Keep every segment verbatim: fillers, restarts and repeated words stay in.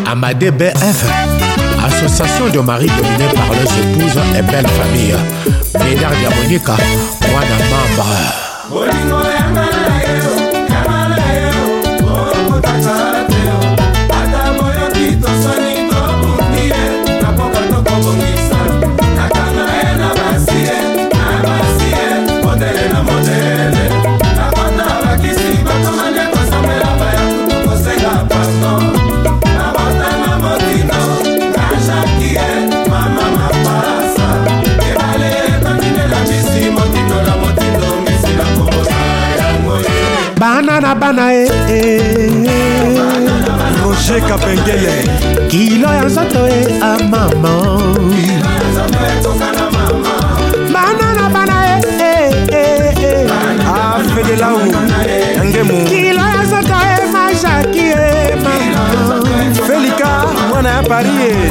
Amadé B F, association de maris dominés par leurs épouses et belle famille. Médard Diabonika, moi d'un membre. Banana bana eh eh Roger Kapengele kilo ya nzoto eh a mama banana bana eh eh eh ah Fedelau Ngemu kilo ya nzoto eh ma Jackie eh mama Felika mwana ya Paris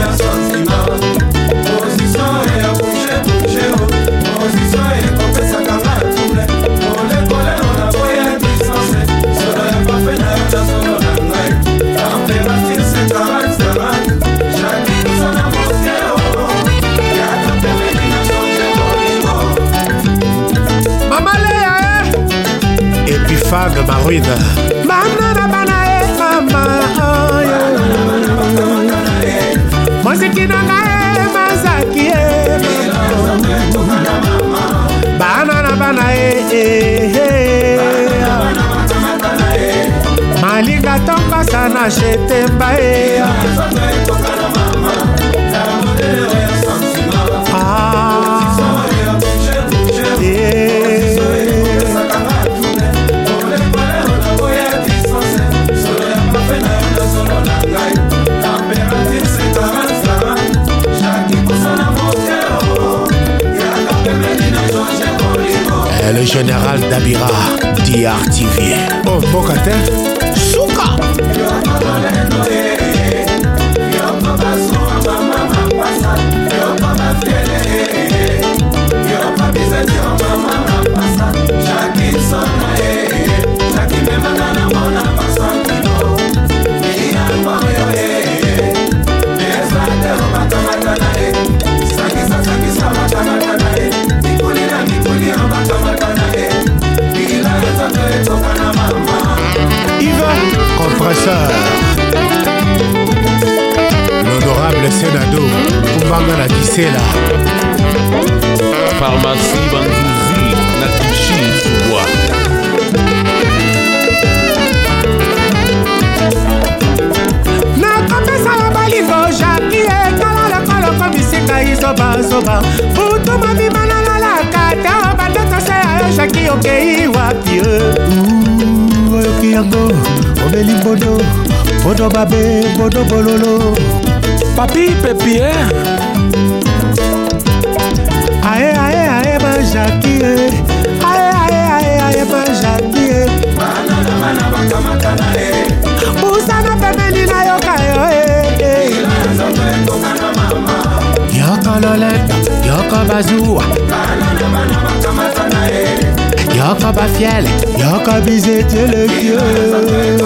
Femme marine banana bana eh mama mosiki nanga eh mazaki eh banana bana eh eh malinga tonga sana shetemba eh le général Dabira, D R T V. Oh, Bokate Souka l'honorable Senado Kumbanga na Gisela pharmacie Banzuzi na Kishi Subwa nakopesa la balingo Jackie ekala lokoloko misika izobazoba butu mabimana na lakata bandetose ayo Jackie okei wapi oyoki yango obeli mbodo bodo babe bodo bololo Papi Pepie ae ae ae ma Jackie ae ae ae ae ma Jackie banana bana bakamatana eh usana pembeni na yoka yo eh yoko loleta yoko bazua banana bana bakamatana eh yoko bafiele yoko bizete le kieu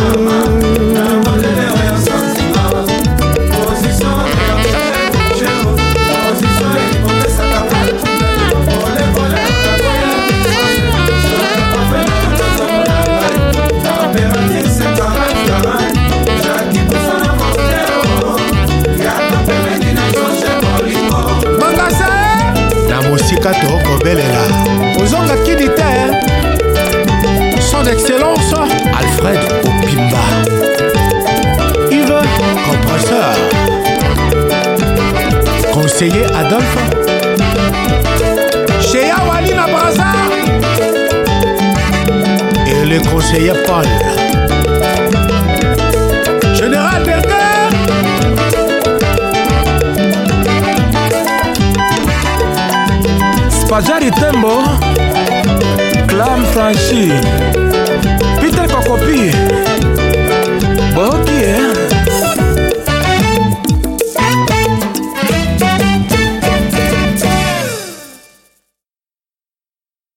Kato Kobelela Ozonga Kidite son excellence Alfred Opimba Yves Compresseur conseiller Adolphe Chéa Walina Braza et le conseiller Paul Général Berger Pajari Tembo Clam Franchi Peter Kokopi